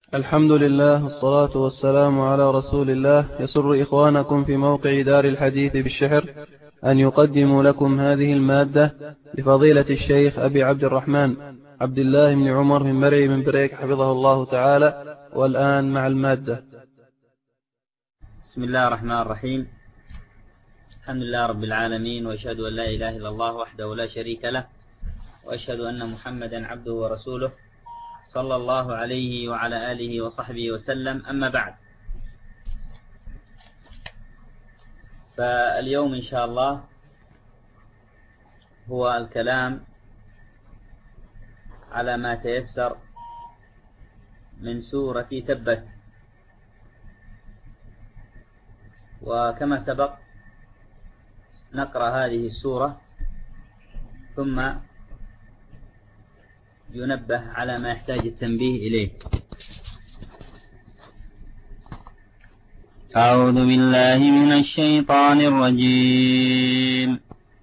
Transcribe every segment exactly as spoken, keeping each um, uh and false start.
الحمد لله والصلاة والسلام على رسول الله. يسر إخوانكم في موقع دار الحديث بالشحر أن يقدموا لكم هذه المادة لفضيلة الشيخ أبي عبد الرحمن عبد الله بن عمر من مرعي من بريك حفظه الله تعالى. والآن مع المادة. بسم الله الرحمن الرحيم. الحمد لله رب العالمين، وأشهد أن لا إله إلا الله وحده لا شريك له، وأشهد أن محمدا عبده ورسوله صلى الله عليه وعلى آله وصحبه وسلم. أما بعد، فاليوم إن شاء الله هو الكلام على ما تيسر من سورة تبت. وكما سبق نقرأ هذه السورة ثم ينبه على ما يحتاج التنبيه إليه. أعوذ بالله من الشيطان الرجيم.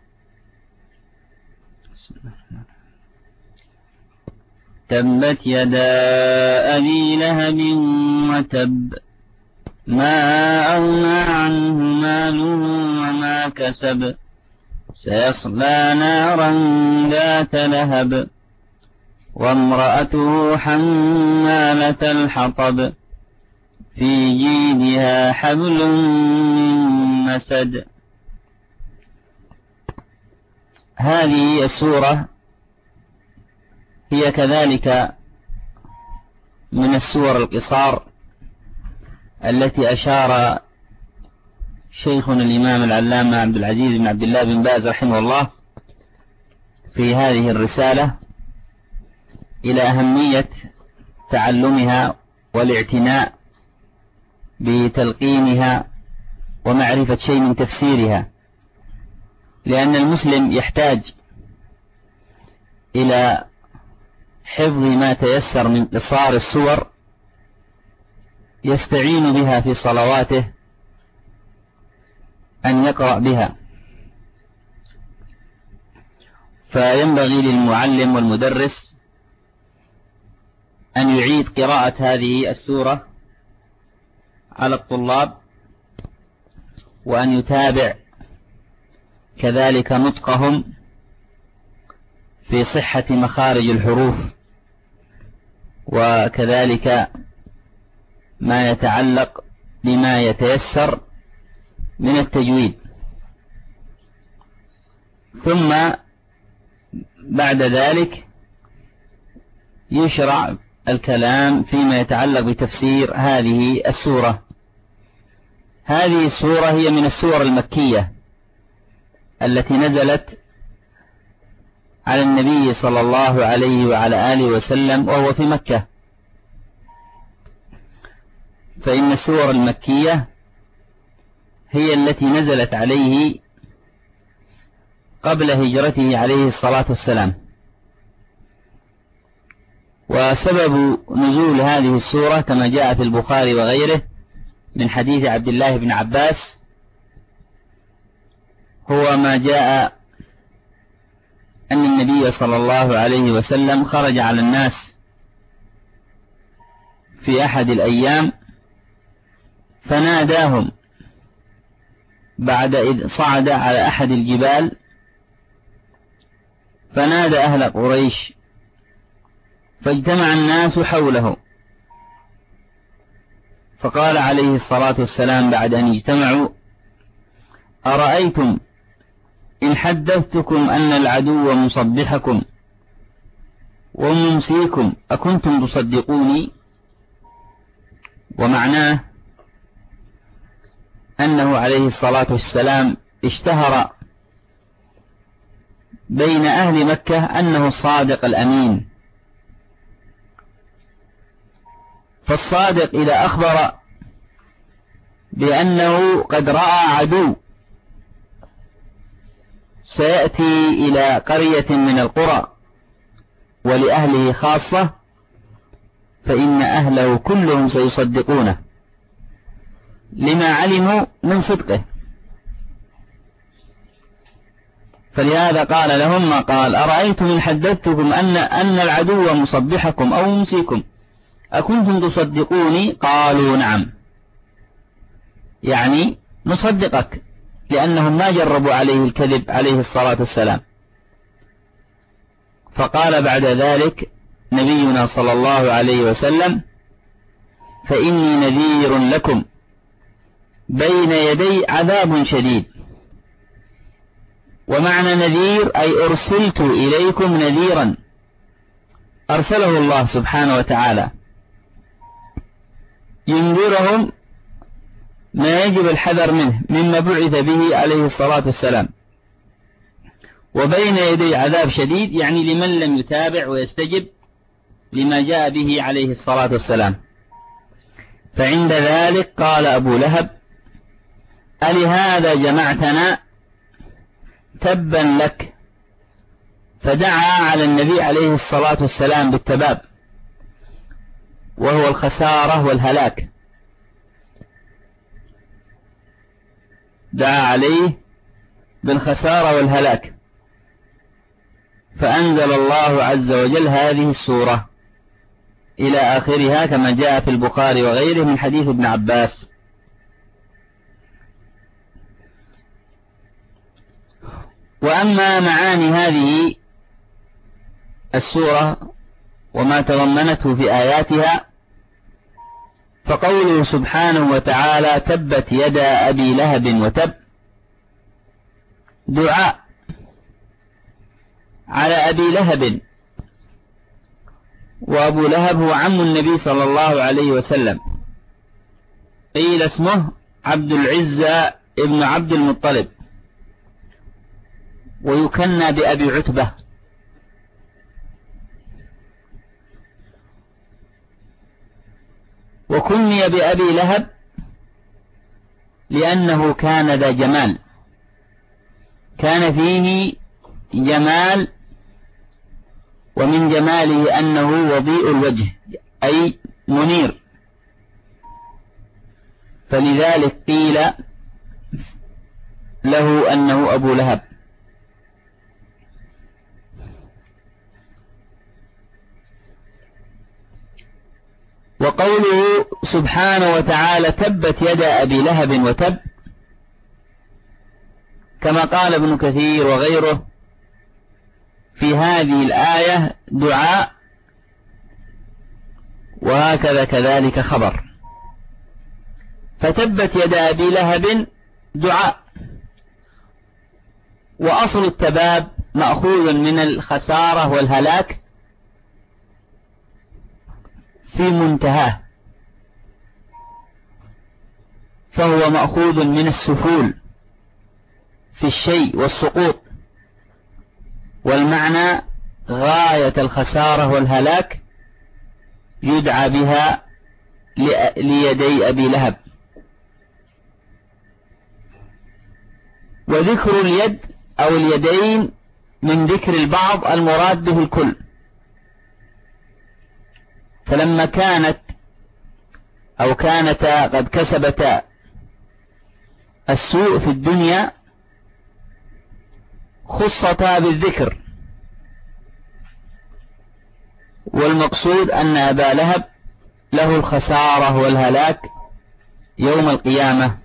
تبت يدا أبي لهب وتب، ما أغنى عنه ماله وما كسب، سيصلى نارا ذات لهب، وامرأته حمالة الحطب، في جيدها حبل من مسد. هذه السورة هي كذلك من السور القصار التي أشار شيخنا الإمام العلامة عبد العزيز بن عبد الله بن باز رحمه الله في هذه الرسالة إلى أهمية تعلمها والاعتناء بتلقينها ومعرفة شيء من تفسيرها، لأن المسلم يحتاج إلى حفظ ما تيسر من قصار السور يستعين بها في صلواته، أن يقرأ بها. فينبغي للمعلم والمدرس أن يعيد قراءة هذه السورة على الطلاب، وأن يتابع كذلك نطقهم في صحة مخارج الحروف، وكذلك ما يتعلق بما يتيسر من التجويد. ثم بعد ذلك يشرع الكلام فيما يتعلق بتفسير هذه السورة. هذه السورة هي من السور المكية التي نزلت على النبي صلى الله عليه وعلى آله وسلم وهو في مكة، فإن السور المكية هي التي نزلت عليه قبل هجرته عليه الصلاة والسلام. وسبب نزول هذه السورة كما جاء في البخاري وغيره من حديث عبد الله بن عباس هو ما جاء أن النبي صلى الله عليه وسلم خرج على الناس في أحد الأيام فناداهم بعد إذ صعد على أحد الجبال، فنادى أهل قريش فاجتمع الناس حوله، فقال عليه الصلاة والسلام بعد أن اجتمعوا: أرأيتم إن حدثتكم أن العدو مصبحكم وممسيكم أكنتم تصدقوني؟ ومعناه أنه عليه الصلاة والسلام اشتهر بين أهل مكة أنه الصادق الأمين. فالصادق إذا أخبر بأنه قد رأى عدو سيأتي إلى قرية من القرى ولأهله خاصة، فإن أهله كلهم سيصدقونه لما علموا من صدقه. فلهذا قال لهم ما قال: أرأيتم إن حدثتكم أن, أن العدو مصبحكم أو ممسيكم أكنتم تصدقوني؟ قالوا نعم، يعني نصدقك، لأنهم ما جربوا عليه الكذب عليه الصلاة والسلام. فقال بعد ذلك نبينا صلى الله عليه وسلم: فإني نذير لكم بين يدي عذاب شديد. ومعنى نذير أي أرسلت إليكم نذيرا، أرسله الله سبحانه وتعالى ينذرهم ما يجب الحذر منه مما بعث به عليه الصلاة والسلام. وبين يدي عذاب شديد يعني لمن لم يتابع ويستجب لما جاء به عليه الصلاة والسلام. فعند ذلك قال أبو لهب: ألهذا جمعتنا؟ تبا لك. فدعا على النبي عليه الصلاة والسلام بالتباب، وهو الخسارة والهلاك، دعا عليه بالخسارة والهلاك. فأنزل الله عز وجل هذه السورة إلى آخرها كما جاء في البخاري وغيره من حديث ابن عباس. وأما معاني هذه السورة وما تضمنته في آياتها، فقوله سبحانه وتعالى: تبت يدا أبي لهب وتب، دعاء على أبي لهب. وأبو لهب هو عم النبي صلى الله عليه وسلم، قيل اسمه عبد العزة ابن عبد المطلب، ويكنى بأبي عتبة. وكني بأبي لهب لأنه كان ذا جمال، كان فيه جمال، ومن جماله أنه وضيء الوجه أي منير، فلذلك قيل له أنه أبو لهب. وقوله سبحانه وتعالى: تبت يدا أبي لهب وتب، كما قال ابن كثير وغيره في هذه الآية دعاء، وهكذا كذلك خبر. فتبت يدا أبي لهب دعاء، وأصل التباب مأخوذ من الخسارة والهلاك في منتهاه، فهو مأخوذ من السفول في الشيء والسقوط، والمعنى غاية الخسارة والهلاك يدعى بها ليدي أبي لهب. وذكر اليد أو اليدين من ذكر البعض المراد به الكل، فلما كانت أو كانتا قد كسبتا السوء في الدنيا خصتا بالذكر، والمقصود أن أبا لهب له الخسارة والهلاك يوم القيامة.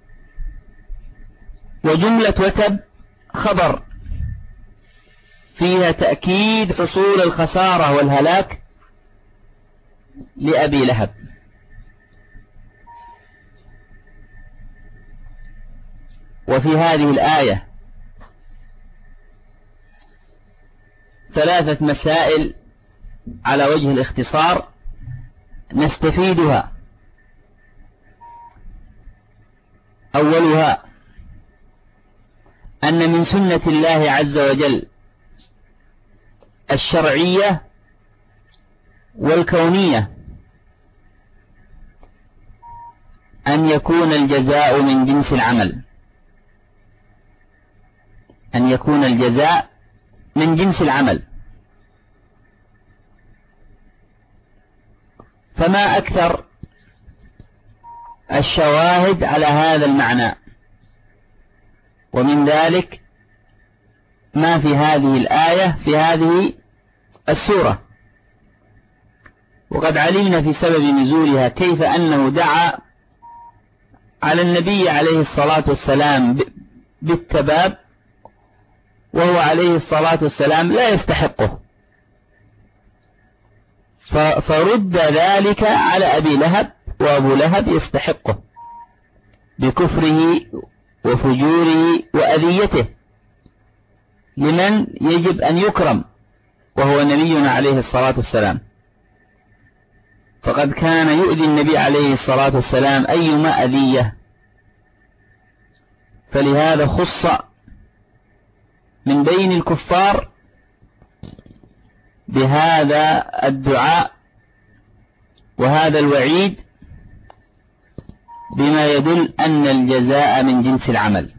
وجملة وتب خبر فيها تأكيد حصول الخسارة والهلاك لأبي لهب. وفي هذه الآية ثلاثة مسائل على وجه الاختصار نستفيدها. أولها أن من سنة الله عز وجل الشرعية والكونية أن يكون الجزاء من جنس العمل، أن يكون الجزاء من جنس العمل. فما أكثر الشواهد على هذا المعنى، ومن ذلك ما في هذه الآية في هذه السورة. وقد علمنا في سبب نزولها كيف أنه دعا على النبي عليه الصلاة والسلام بالتباب وهو عليه الصلاة والسلام لا يستحقه، فرد ذلك على أبي لهب، وأبو لهب يستحقه بكفره وفجوره وأذيته لمن يجب أن يكرم وهو نبينا عليه الصلاة والسلام. فقد كان يؤذي النبي عليه الصلاة والسلام أيما أذية، فلهذا خص من بين الكفار بهذا الدعاء وهذا الوعيد بما يدل أن الجزاء من جنس العمل.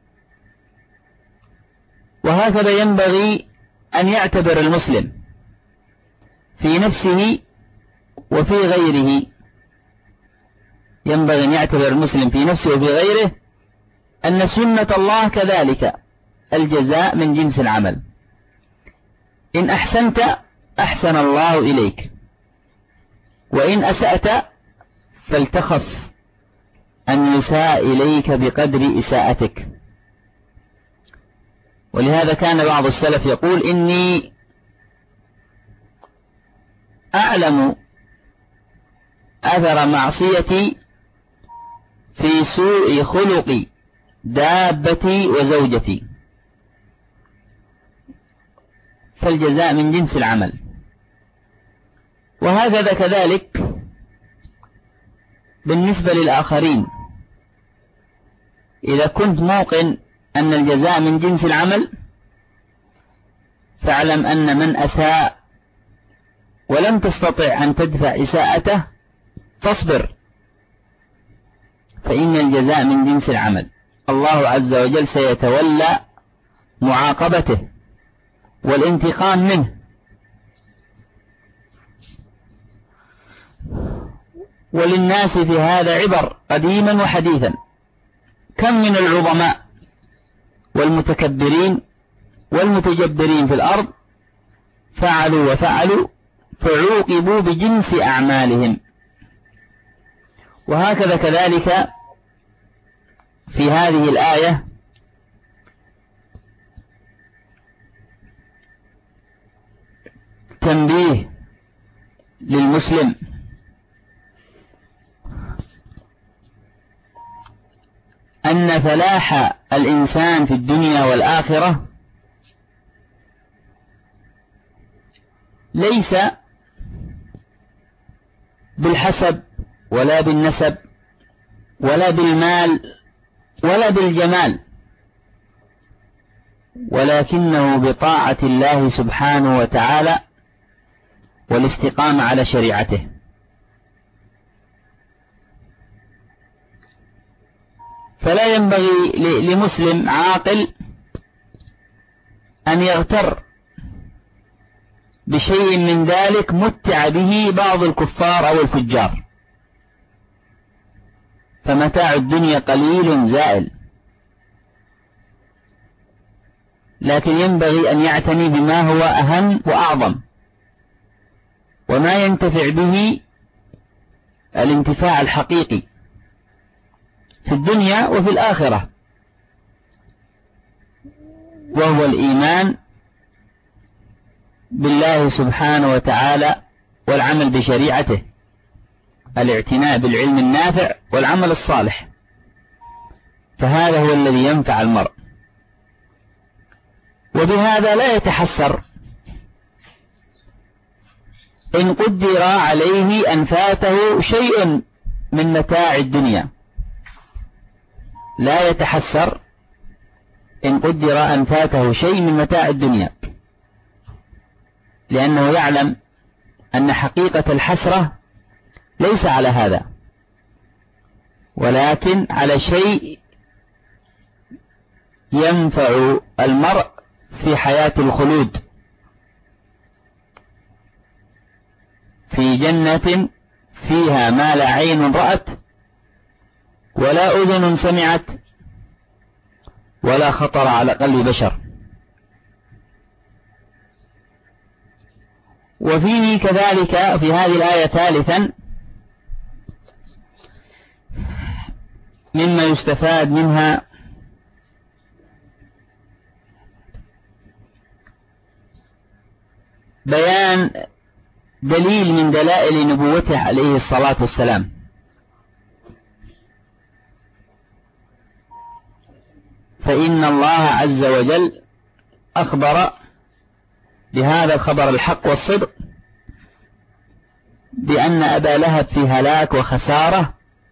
وهكذا ينبغي أن يعتبر المسلم في نفسه وفي غيره، ينبغي أن يعتبر المسلم في نفسه وفي غيره أن سنة الله كذلك الجزاء من جنس العمل. إن أحسنت أحسن الله إليك، وإن أسأت فلتخف أن يساء إليك بقدر إساءتك. ولهذا كان بعض السلف يقول: إني أعلم أثر معصيتي في سوء خلق دابتي وزوجتي. فالجزاء من جنس العمل. وهكذا كذلك بالنسبة للآخرين، إذا كنت موقن أن الجزاء من جنس العمل فاعلم أن من أساء ولم تستطع أن تدفع إساءته فاصبر، فإن الجزاء من جنس العمل. الله عز وجل سيتولى معاقبته والانتقام منه. وللناس في هذا عبر قديما وحديثا. كم من العظماء والمتكبرين والمتجبرين في الأرض فعلوا وفعلوا فعوقبوا بجنس أعمالهم. وهكذا كذلك في هذه الآية تنبيه للمسلم أن فلاح الإنسان في الدنيا والآخرة ليس بالحسب ولا بالنسب ولا بالمال ولا بالجمال، ولكنه بطاعة الله سبحانه وتعالى والاستقامة على شريعته. فلا ينبغي لمسلم عاقل أن يغتر بشيء من ذلك متع به بعض الكفار أو الفجار، فمتاع الدنيا قليل زائل، لكن ينبغي أن يعتني بما هو أهم وأعظم، وما ينتفع به الانتفاع الحقيقي في الدنيا وفي الآخرة، وهو الإيمان بالله سبحانه وتعالى والعمل بشريعته، الاعتناء بالعلم النافع والعمل الصالح، فهذا هو الذي ينفع المرء. وبهذا لا يتحسر إن قدر عليه أن فاته شيء من متاع الدنيا، لا يتحسر إن قدر أن فاته شيء من متاع الدنيا، لأنه يعلم أن حقيقة الحسرة ليس على هذا، ولكن على شيء ينفع المرء في حياة الخلود في جنة فيها ما لا عين رأت ولا أذن سمعت ولا خطر على قلب بشر. وفيه كذلك في هذه الآية ثالثا مما يستفاد منها بيان دليل من دلائل نبوته عليه الصلاة والسلام، فإن الله عز وجل أخبر بهذا الخبر الحق والصدق بأن أبا لهب في هلاك وخسارة،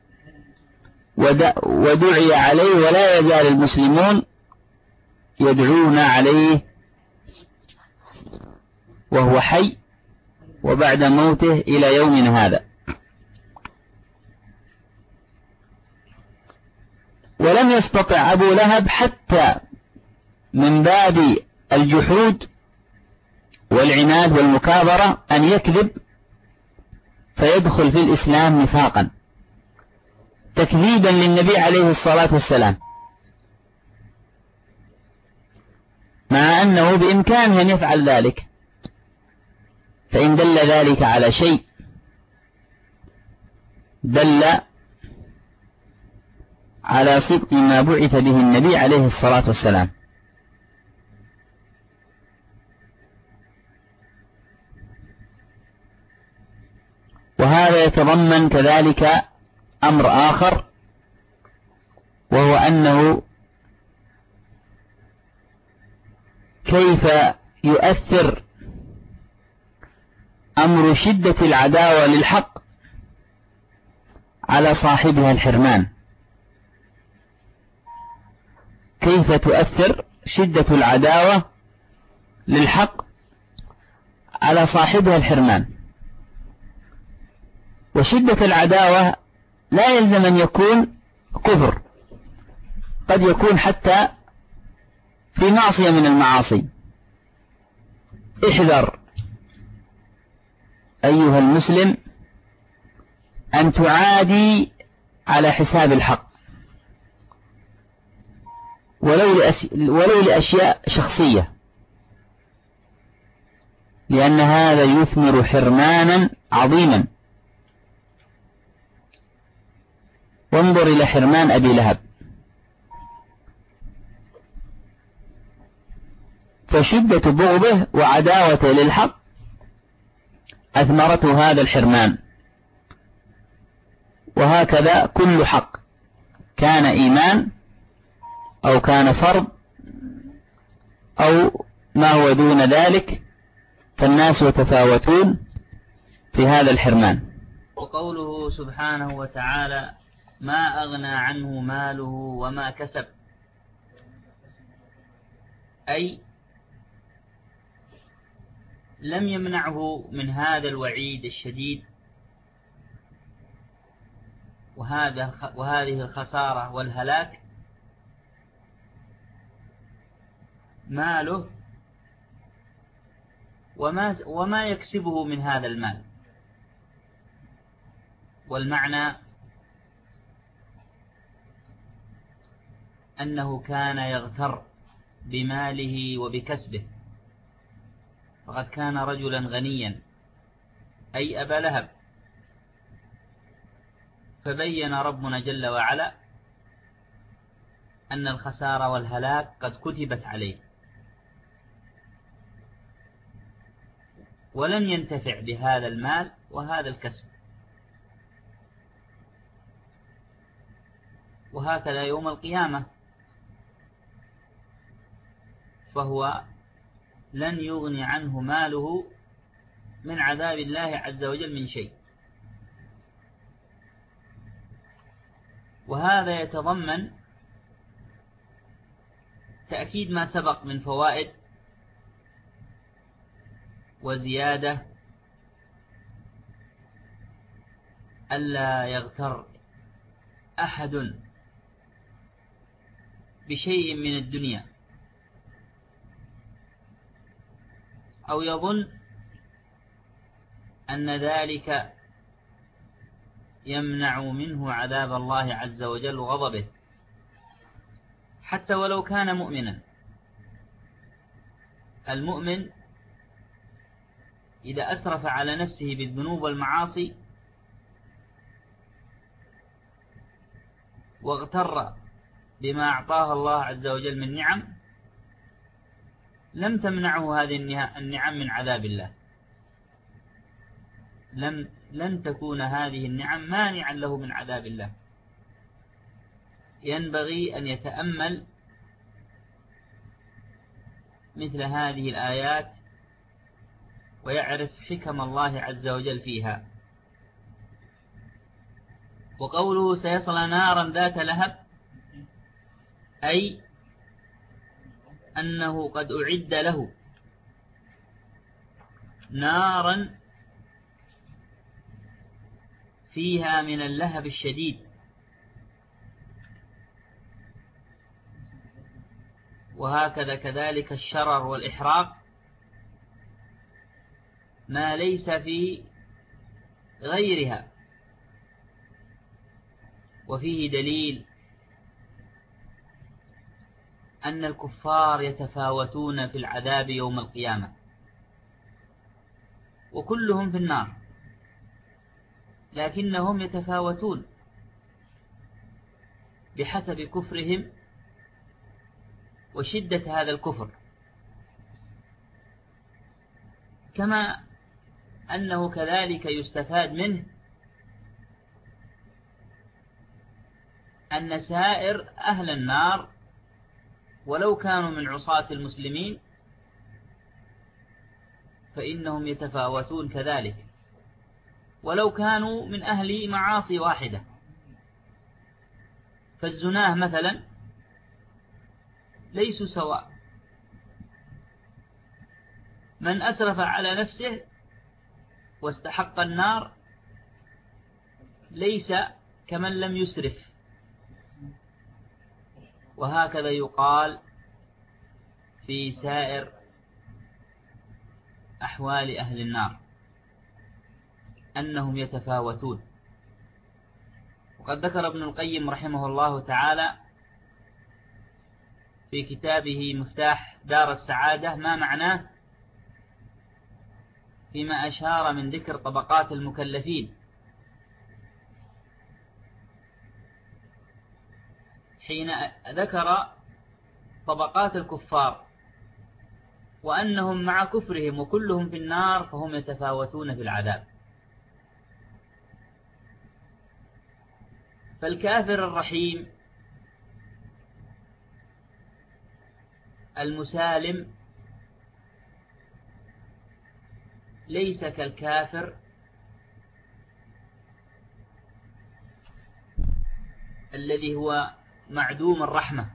ودعي عليه، ولا يزال المسلمون يدعون عليه وهو حي وبعد موته إلى يومنا هذا. ولم يستطع أبو لهب حتى من باب الجحود والعناد والمكابرة أن يكذب فيدخل في الإسلام نفاقا تكذيبا للنبي عليه الصلاة والسلام، مع أنه بإمكانه أن يفعل ذلك. فإن دل ذلك على شيء دل على صدق ما بعث به النبي عليه الصلاة والسلام. وهذا يتضمن كذلك أمر آخر، وهو أنه كيف يؤثر أمر شدة العداوة للحق على صاحبها الحرمان، كيف تؤثر شدة العداوة للحق على صاحبها الحرمان. وشدة العداوة لا يلزم أن يكون كفر، قد يكون حتى في معصية من المعاصي. احذر أيها المسلم أن تعادي على حساب الحق، ولو, لأس... ولو لأشياء شخصية، لأن هذا يثمر حرمانا عظيما. وانظر إلى حرمان أبي لهب، فشدة بغضه وعداوته للحق أثمرته هذا الحرمان. وهكذا كل حق كان إيمان أو كان فرض أو ما هو دون ذلك، فالناس يتفاوتون في هذا الحرمان. وقوله سبحانه وتعالى: ما أغنى عنه ماله وما كسب، أي لم يمنعه من هذا الوعيد الشديد وهذا وهذه الخسارة والهلاك ماله وما وما يكسبه من هذا المال. والمعنى أنه كان يغتر بماله وبكسبه، فقد كان رجلا غنيا أي أبا لهب، فبين ربنا جل وعلا أن الخسارة والهلاك قد كتبت عليه، ولن ينتفع بهذا المال وهذا الكسب. وهكذا يوم القيامة، فهو لن يغني عنه ماله من عذاب الله عز وجل من شيء. وهذا يتضمن تأكيد ما سبق من فوائد وزيادة، ألا يغتر أحد بشيء من الدنيا أو يظن أن ذلك يمنع منه عذاب الله عز وجل وغضبه، حتى ولو كان مؤمنا. المؤمن إذا أسرف على نفسه بالذنوب والمعاصي واغتر بما أعطاه الله عز وجل من نعم، لم تمنعه هذه النعم من عذاب الله، لم لن تكون هذه النعم مانعا له من عذاب الله. ينبغي أن يتأمل مثل هذه الآيات ويعرف حكم الله عز وجل فيها. وقوله سيصلى نارا ذات لهب، أي أنه قد أعد له نارا فيها من اللهب الشديد، وهكذا كذلك الشرر والإحراق ما ليس في غيرها. وفيه دليل أن الكفار يتفاوتون في العذاب يوم القيامة، وكلهم في النار، لكنهم يتفاوتون بحسب كفرهم وشدة هذا الكفر، كما أنه كذلك يستفاد منه أن سائر أهل النار ولو كانوا من عصاة المسلمين فإنهم يتفاوتون كذلك، ولو كانوا من أهل معاصي واحدة. فالزناه مثلا ليسوا سواء، من أسرف على نفسه واستحق النار ليس كمن لم يسرف، وهكذا يقال في سائر أحوال أهل النار أنهم يتفاوتون. وقد ذكر ابن القيم رحمه الله تعالى في كتابه مفتاح دار السعادة ما معناه فيما أشار من ذكر طبقات المكلفين، حين ذكر طبقات الكفار وأنهم مع كفرهم وكلهم في النار فهم يتفاوتون في العذاب. فالكافر الرحيم المسالم ليس كالكافر الذي هو معدوم الرحمة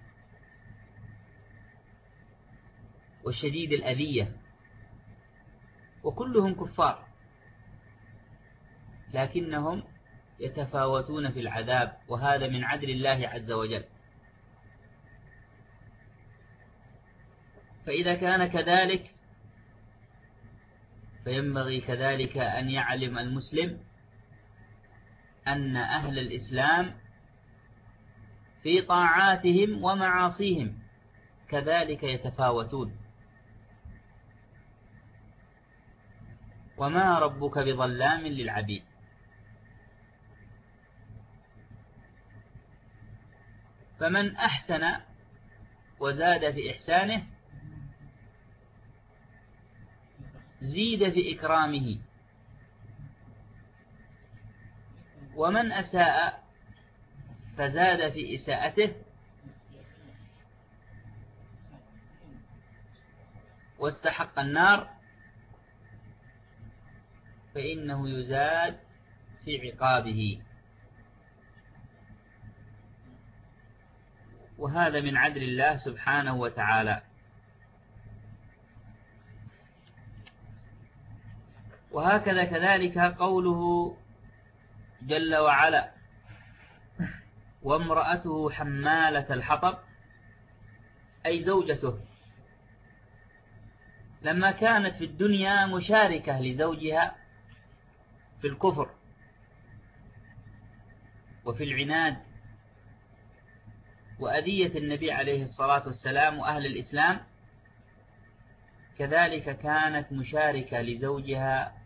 وشديد الأذية، وكلهم كفار لكنهم يتفاوتون في العذاب، وهذا من عدل الله عز وجل. فإذا كان كذلك فينبغي كذلك أن يعلم المسلم أن أهل الإسلام في طاعاتهم ومعاصيهم كذلك يتفاوتون، وما ربك بظلام للعبيد. فمن أحسن وزاد في إحسانه زيد في إكرامه، ومن أساء فزاد في إساءته واستحق النار فإنه يزاد في عقابه. وهذا من عدل الله سبحانه وتعالى. وهكذا كذلك قوله جل وعلا وامرأته حمالة الحطب، أي زوجته لما كانت في الدنيا مشاركة لزوجها في الكفر وفي العناد وأذية النبي عليه الصلاة والسلام وأهل الإسلام، كذلك كانت مشاركة لزوجها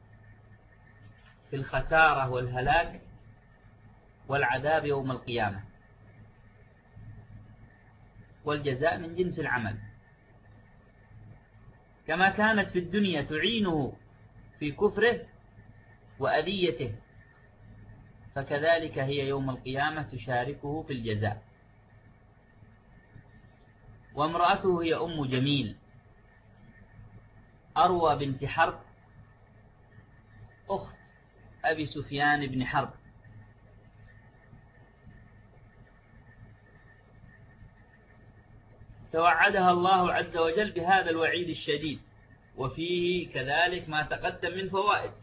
في الخسارة والهلاك والعذاب يوم القيامة، والجزاء من جنس العمل. كما كانت في الدنيا تعينه في كفره وأذيته، فكذلك هي يوم القيامة تشاركه في الجزاء. وامرأته هي أم جميل أروى بنت حرب أخت أبي سفيان بن حرب، توعدها الله عز وجل بهذا الوعيد الشديد، وفيه كذلك ما تقدم من فوائد.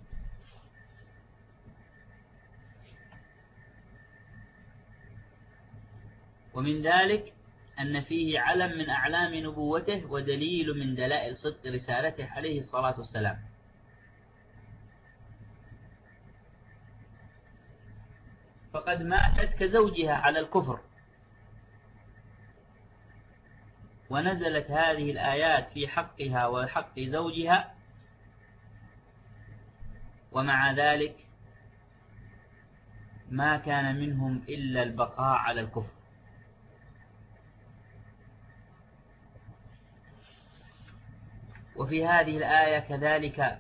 ومن ذلك أن فيه علم من أعلام نبوته ودليل من دلائل صدق رسالته عليه الصلاة والسلام. فقد ماتت كزوجها على الكفر، ونزلت هذه الآيات في حقها وحق زوجها، ومع ذلك ما كان منهم إلا البقاء على الكفر. وفي هذه الآية كذلك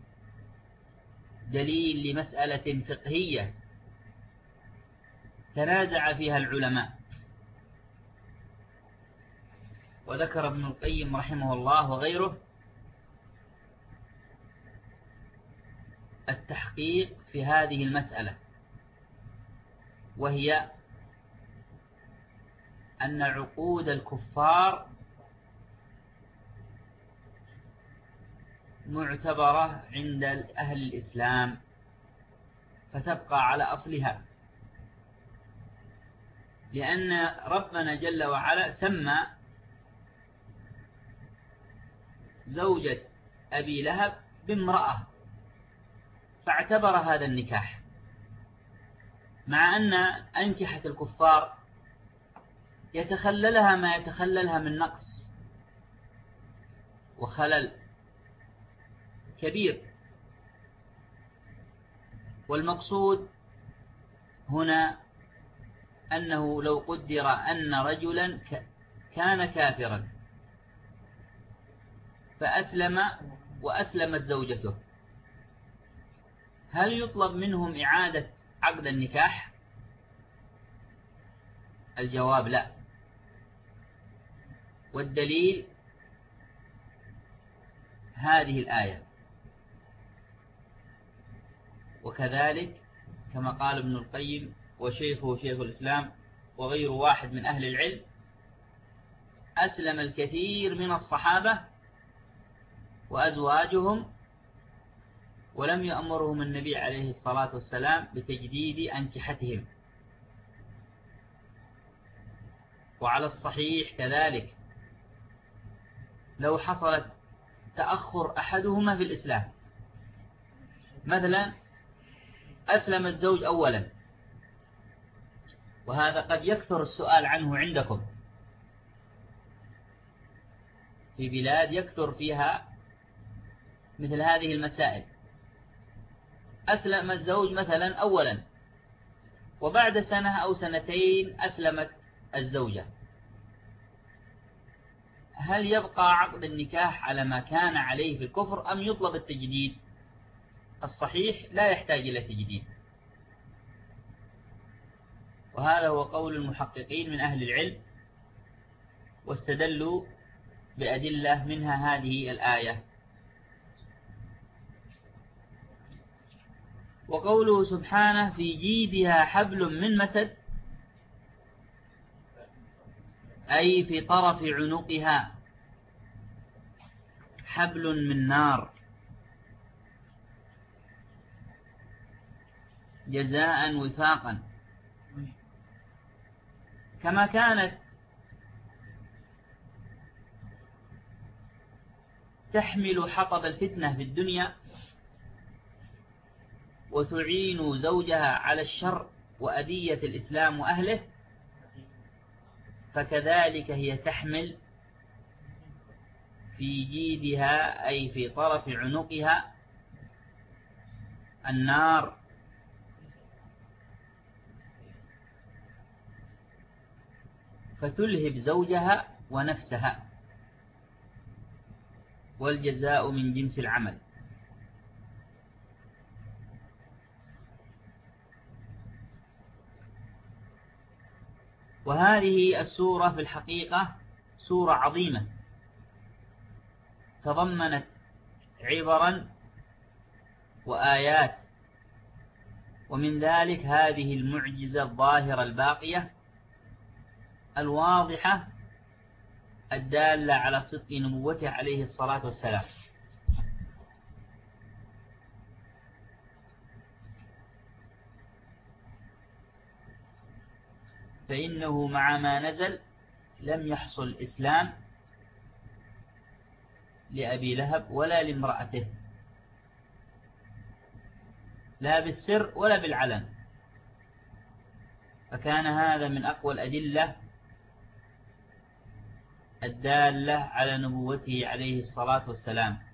دليل لمسألة فقهية تنازع فيها العلماء. وذكر ابن القيم رحمه الله وغيره التحقيق في هذه المسألة، وهي أن عقود الكفار معتبرة عند أهل الإسلام فتبقى على أصلها، لأن ربنا جل وعلا سمى زوجة أبي لهب بامرأة، فاعتبر هذا النكاح، مع أن أنكحة الكفار يتخللها ما يتخللها من نقص وخلل كبير. والمقصود هنا أنه لو قدر أن رجلا كان كافرا فأسلم وأسلمت زوجته، هل يطلب منهم إعادة عقد النكاح؟ الجواب لا. والدليل هذه الآية. وكذلك كما قال ابن القيم وشيخه شيخ الإسلام وغير واحد من أهل العلم، أسلم الكثير من الصحابة وأزواجهم ولم يأمرهم النبي عليه الصلاة والسلام بتجديد أنكحتهم. وعلى الصحيح كذلك لو حصلت تأخر أحدهما في الإسلام، مثلا أسلم الزوج أولا، وهذا قد يكثر السؤال عنه عندكم في بلاد يكثر فيها مثل هذه المسائل، أسلم الزوج مثلا أولا وبعد سنة أو سنتين أسلمت الزوجة، هل يبقى عقد النكاح على ما كان عليه في الكفر أم يطلب التجديد؟ الصحيح لا يحتاج إلى تجديد، وهذا هو قول المحققين من أهل العلم، واستدلوا بأدلة منها هذه الآية. وقوله سبحانه في جيدها حبل من مسد، أي في طرف عنقها حبل من نار جزاء وفاقا، كما كانت تحمل حطب الفتنة في الدنيا وتعين زوجها على الشر وأذية الإسلام وأهله، فكذلك هي تحمل في جيدها أي في طرف عنقها النار فتلهب زوجها ونفسها، والجزاء من جنس العمل. وهذه السورة في الحقيقة سورة عظيمة تضمنت عبرا وآيات، ومن ذلك هذه المعجزة الظاهرة الباقية الواضحة الدالة على صدق نبوته عليه الصلاة والسلام. فإنه مع ما نزل لم يحصل إسلام لأبي لهب ولا لامرأته، لا بالسر ولا بالعلن، فكان هذا من أقوى الأدلة الدالة على نبوته عليه الصلاة والسلام.